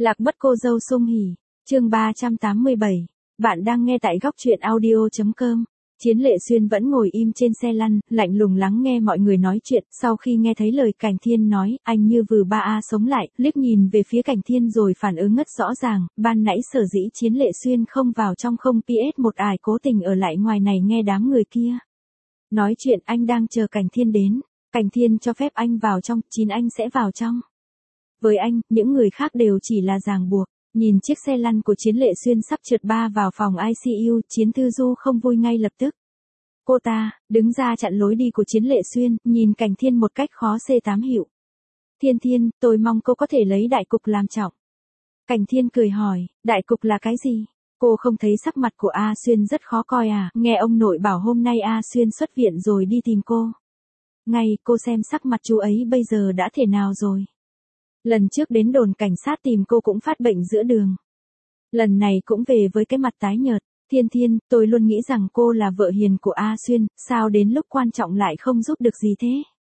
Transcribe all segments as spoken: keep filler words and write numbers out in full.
Lạc mất cô dâu Sung Hỉ, chương ba trăm tám mươi bảy. Bạn đang nghe tại góc truyện audio chấm com. Chiến Lệ Xuyên vẫn ngồi im trên xe lăn, lạnh lùng lắng nghe mọi người nói chuyện. Sau khi nghe thấy lời Cảnh Thiên nói, anh như vừ ba a sống lại, liếc nhìn về phía Cảnh Thiên rồi phản ứng ngất rõ ràng. Ban nãy sở dĩ Chiến Lệ Xuyên không vào trong không pê ét một ải cố tình ở lại ngoài này nghe đám người kia nói chuyện, anh đang chờ Cảnh Thiên đến. Cảnh Thiên cho phép anh vào trong, chín anh sẽ vào trong. Với anh, những người khác đều chỉ là ràng buộc. Nhìn chiếc xe lăn của Chiến Lệ Xuyên sắp trượt ba vào phòng i xê u, Chiến Thư Du không vui ngay lập tức. Cô ta, đứng ra chặn lối đi của Chiến Lệ Xuyên, nhìn Cảnh Thiên một cách khó xê tám hiệu. Thiên Thiên, tôi mong cô có thể lấy đại cục làm trọng. Cảnh Thiên cười hỏi, đại cục là cái gì? Cô không thấy sắc mặt của A Xuyên rất khó coi à, nghe ông nội bảo hôm nay A Xuyên xuất viện rồi đi tìm cô. Ngay, cô xem sắc mặt chú ấy bây giờ đã thế nào rồi. Lần trước đến đồn cảnh sát tìm cô cũng phát bệnh giữa đường. Lần này cũng về với cái mặt tái nhợt. Thiên Thiên, tôi luôn nghĩ rằng cô là vợ hiền của A Xuyên, sao đến lúc quan trọng lại không giúp được gì thế?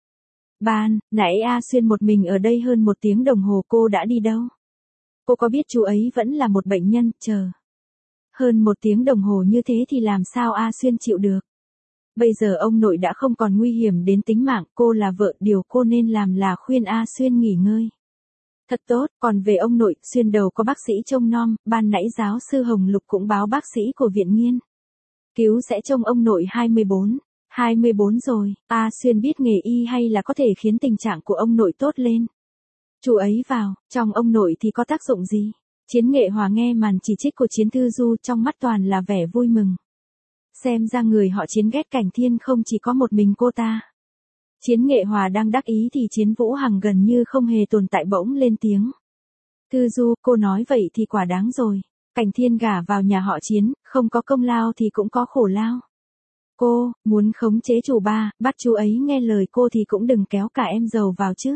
Ban, nãy A Xuyên một mình ở đây hơn một tiếng đồng hồ, cô đã đi đâu? Cô có biết chú ấy vẫn là một bệnh nhân, chờ. Hơn một tiếng đồng hồ như thế thì làm sao A Xuyên chịu được? Bây giờ ông nội đã không còn nguy hiểm đến tính mạng, cô là vợ, điều cô nên làm là khuyên A Xuyên nghỉ ngơi. Thật tốt, còn về ông nội, Xuyên đầu có bác sĩ trông nom, ban nãy giáo sư Hồng Lục cũng báo bác sĩ của viện nghiên cứu sẽ trông ông nội hai mươi bốn. hai mươi bốn rồi, A Xuyên biết nghề y hay là có thể khiến tình trạng của ông nội tốt lên. Chú ấy vào, trong ông nội thì có tác dụng gì? Chiến Nghệ Hòa nghe màn chỉ trích của Chiến Thư Du trong mắt toàn là vẻ vui mừng. Xem ra người họ Chiến ghét Cảnh Thiên không chỉ có một mình cô ta. Chiến Nghệ Hòa đang đắc ý thì Chiến Vũ Hằng gần như không hề tồn tại bỗng lên tiếng. Thư Du, cô nói vậy thì quả đáng rồi. Cảnh Thiên gả vào nhà họ Chiến, không có công lao thì cũng có khổ lao. Cô, muốn khống chế chủ ba, bắt chú ấy nghe lời cô thì cũng đừng kéo cả em giàu vào chứ.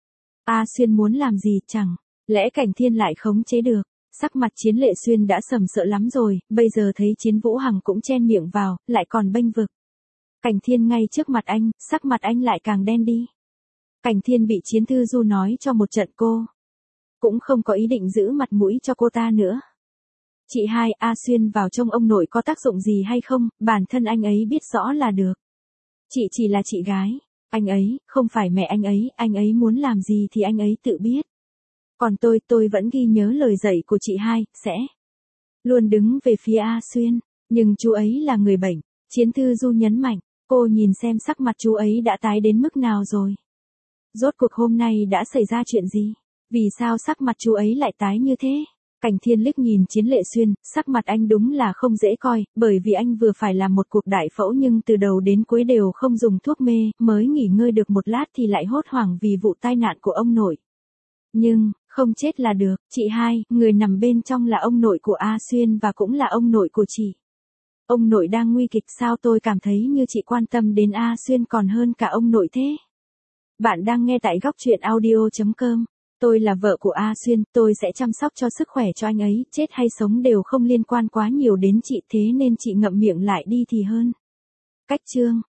A Xuyên muốn làm gì chẳng, lẽ Cảnh Thiên lại khống chế được. Sắc mặt Chiến Lệ Xuyên đã sầm sợ lắm rồi, bây giờ thấy Chiến Vũ Hằng cũng chen miệng vào, lại còn bênh vực. Cảnh Thiên ngay trước mặt anh, sắc mặt anh lại càng đen đi. Cảnh Thiên bị Chiến Thư Du nói cho một trận cô cũng không có ý định giữ mặt mũi cho cô ta nữa. Chị hai, A Xuyên vào trông ông nội có tác dụng gì hay không, bản thân anh ấy biết rõ là được. Chị chỉ là chị gái, anh ấy, không phải mẹ anh ấy, anh ấy muốn làm gì thì anh ấy tự biết. Còn tôi, tôi vẫn ghi nhớ lời dạy của chị hai, sẽ luôn đứng về phía A Xuyên, nhưng chú ấy là người bệnh, Chiến Thư Du nhấn mạnh, cô nhìn xem sắc mặt chú ấy đã tái đến mức nào rồi. Rốt cuộc hôm nay đã xảy ra chuyện gì? Vì sao sắc mặt chú ấy lại tái như thế? Cảnh Thiên liếc nhìn Chiến Lệ Xuyên, sắc mặt anh đúng là không dễ coi, bởi vì anh vừa phải làm một cuộc đại phẫu nhưng từ đầu đến cuối đều không dùng thuốc mê, mới nghỉ ngơi được một lát thì lại hốt hoảng vì vụ tai nạn của ông nội. Nhưng, không chết là được, chị hai, người nằm bên trong là ông nội của A Xuyên và cũng là ông nội của chị. Ông nội đang nguy kịch, sao tôi cảm thấy như chị quan tâm đến A Xuyên còn hơn cả ông nội thế? Bạn đang nghe tại góc truyện audio chấm com. Tôi là vợ của A Xuyên, tôi sẽ chăm sóc cho sức khỏe cho anh ấy, chết hay sống đều không liên quan quá nhiều đến chị, thế nên chị ngậm miệng lại đi thì hơn. Cách chương